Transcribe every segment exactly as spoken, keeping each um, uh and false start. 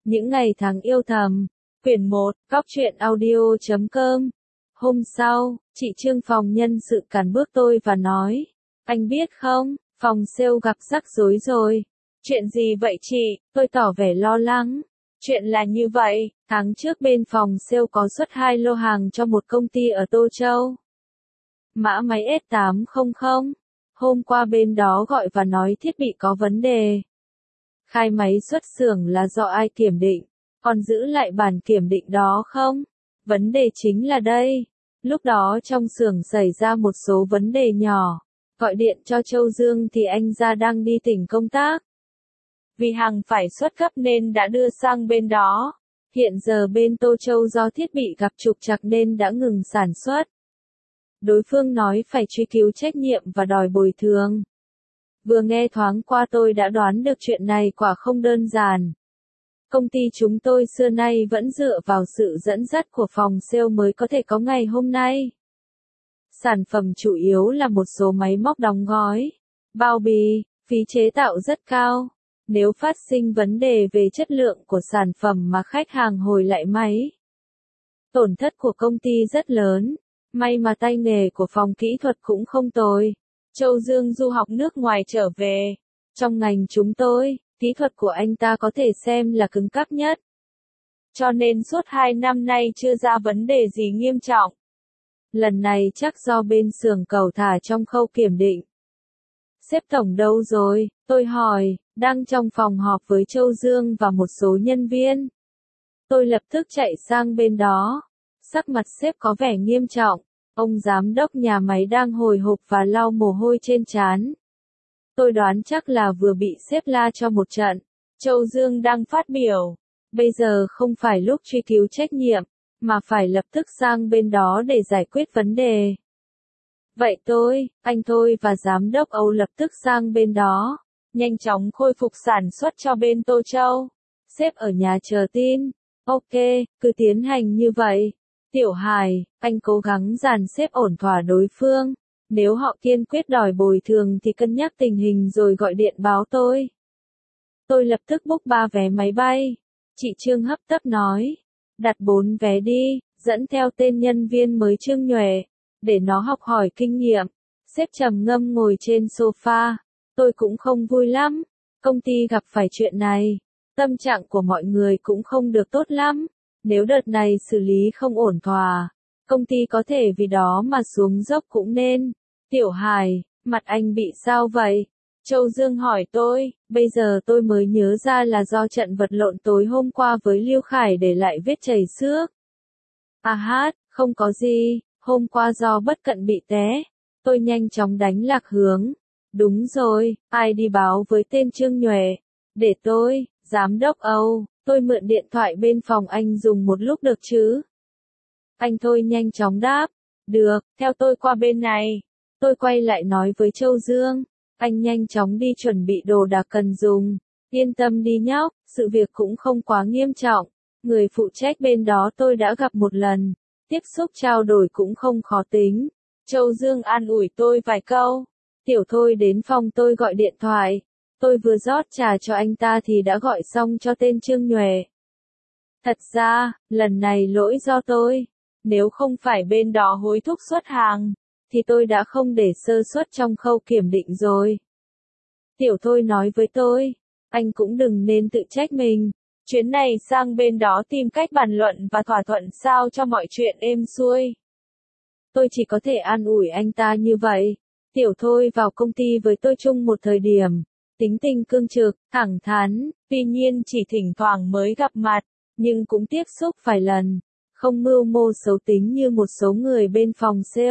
Những ngày tháng yêu thầm. Quyển một, góc truyện audio chấm com. Hôm sau, chị Trương phòng nhân sự cản bước tôi và nói, anh biết không, phòng sale gặp rắc rối rồi. Chuyện gì vậy chị? Tôi tỏ vẻ lo lắng. Chuyện là như vậy, tháng trước bên phòng sale có xuất hai lô hàng cho một công ty ở Tô Châu. Mã máy S tám trăm. Hôm qua bên đó gọi và nói thiết bị có vấn đề. Khai máy xuất xưởng là do ai kiểm định, còn giữ lại bản kiểm định đó không? Vấn đề chính là đây. Lúc đó trong xưởng xảy ra một số vấn đề nhỏ. Gọi điện cho Châu Dương thì anh ra đang đi tỉnh công tác. Vì hàng phải xuất gấp nên đã đưa sang bên đó. Hiện giờ bên Tô Châu do thiết bị gặp trục trặc nên đã ngừng sản xuất. Đối phương nói phải truy cứu trách nhiệm và đòi bồi thường. Vừa nghe thoáng qua tôi đã đoán được chuyện này quả không đơn giản. Công ty chúng tôi xưa nay vẫn dựa vào sự dẫn dắt của phòng sale mới có thể có ngày hôm nay. Sản phẩm chủ yếu là một số máy móc đóng gói, bao bì, phí chế tạo rất cao. Nếu phát sinh vấn đề về chất lượng của sản phẩm mà khách hàng hồi lại máy, tổn thất của công ty rất lớn. May mà tay nghề của phòng kỹ thuật cũng không tồi. Châu Dương du học nước ngoài trở về. Trong ngành chúng tôi, kỹ thuật của anh ta có thể xem là cứng cáp nhất. Cho nên suốt hai năm nay chưa ra vấn đề gì nghiêm trọng. Lần này chắc do bên xưởng cẩu thả trong khâu kiểm định. Sếp tổng đâu rồi? Tôi hỏi, đang trong phòng họp với Châu Dương và một số nhân viên. Tôi lập tức chạy sang bên đó. Sắc mặt sếp có vẻ nghiêm trọng. Ông giám đốc nhà máy đang hồi hộp và lau mồ hôi trên trán. Tôi đoán chắc là vừa bị sếp la cho một trận. Châu Dương đang phát biểu. Bây giờ không phải lúc truy cứu trách nhiệm, mà phải lập tức sang bên đó để giải quyết vấn đề. Vậy tôi, anh tôi và giám đốc Âu lập tức sang bên đó. Nhanh chóng khôi phục sản xuất cho bên Tô Châu. Sếp ở nhà chờ tin. Ok, cứ tiến hành như vậy. Tiểu Hải, anh cố gắng dàn xếp ổn thỏa đối phương. Nếu họ kiên quyết đòi bồi thường thì cân nhắc tình hình rồi gọi điện báo tôi. Tôi lập tức book ba vé máy bay. Chị Trương hấp tấp nói. Đặt bốn vé đi, dẫn theo tên nhân viên mới Trương Nhuệ. Để nó học hỏi kinh nghiệm. Sếp trầm ngâm ngồi trên sofa. Tôi cũng không vui lắm. Công ty gặp phải chuyện này. Tâm trạng của mọi người cũng không được tốt lắm. Nếu đợt này xử lý không ổn thỏa, công ty có thể vì đó mà xuống dốc cũng nên. Tiểu Hải, mặt anh bị sao vậy? Châu Dương hỏi tôi. Bây giờ tôi mới nhớ ra là do trận vật lộn tối hôm qua với Lưu Khải để lại vết chảy xước. À hát, không có gì, hôm qua do bất cẩn bị té. Tôi nhanh chóng đánh lạc hướng. Đúng rồi, ai đi báo với tên Trương Nhuệ? Để tôi, giám đốc Âu. Tôi mượn điện thoại bên phòng anh dùng một lúc được chứ? Anh thôi nhanh chóng đáp. Được, theo tôi qua bên này. Tôi quay lại nói với Châu Dương. Anh nhanh chóng đi chuẩn bị đồ đạc cần dùng. Yên tâm đi nhóc, sự việc cũng không quá nghiêm trọng. Người phụ trách bên đó tôi đã gặp một lần. Tiếp xúc trao đổi cũng không khó tính. Châu Dương an ủi tôi vài câu. Tiểu Thôi đến phòng tôi gọi điện thoại. Tôi vừa rót trà cho anh ta thì đã gọi xong cho tên Trương Nhuệ. Thật ra, lần này lỗi do tôi. Nếu không phải bên đó hối thúc xuất hàng, thì tôi đã không để sơ suất trong khâu kiểm định rồi. Tiểu Thôi nói với tôi, anh cũng đừng nên tự trách mình. Chuyến này sang bên đó tìm cách bàn luận và thỏa thuận sao cho mọi chuyện êm xuôi. Tôi chỉ có thể an ủi anh ta như vậy. Tiểu Thôi vào công ty với tôi chung một thời điểm. Tính tình cương trực, thẳng thắn, tuy nhiên chỉ thỉnh thoảng mới gặp mặt, nhưng cũng tiếp xúc vài lần, không mưu mô xấu tính như một số người bên phòng sale.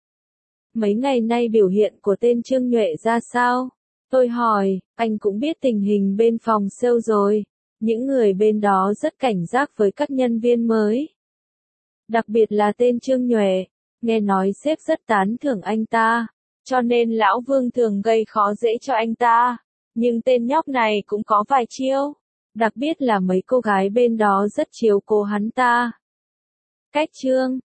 Mấy ngày nay biểu hiện của tên Trương Nhuệ ra sao? Tôi hỏi, anh cũng biết tình hình bên phòng sale rồi. Những người bên đó rất cảnh giác với các nhân viên mới. Đặc biệt là tên Trương Nhuệ, nghe nói sếp rất tán thưởng anh ta, cho nên lão Vương thường gây khó dễ cho anh ta. Nhưng tên nhóc này cũng có vài chiêu. Đặc biệt là mấy cô gái bên đó rất chiếu cố hắn ta. Cách Trương,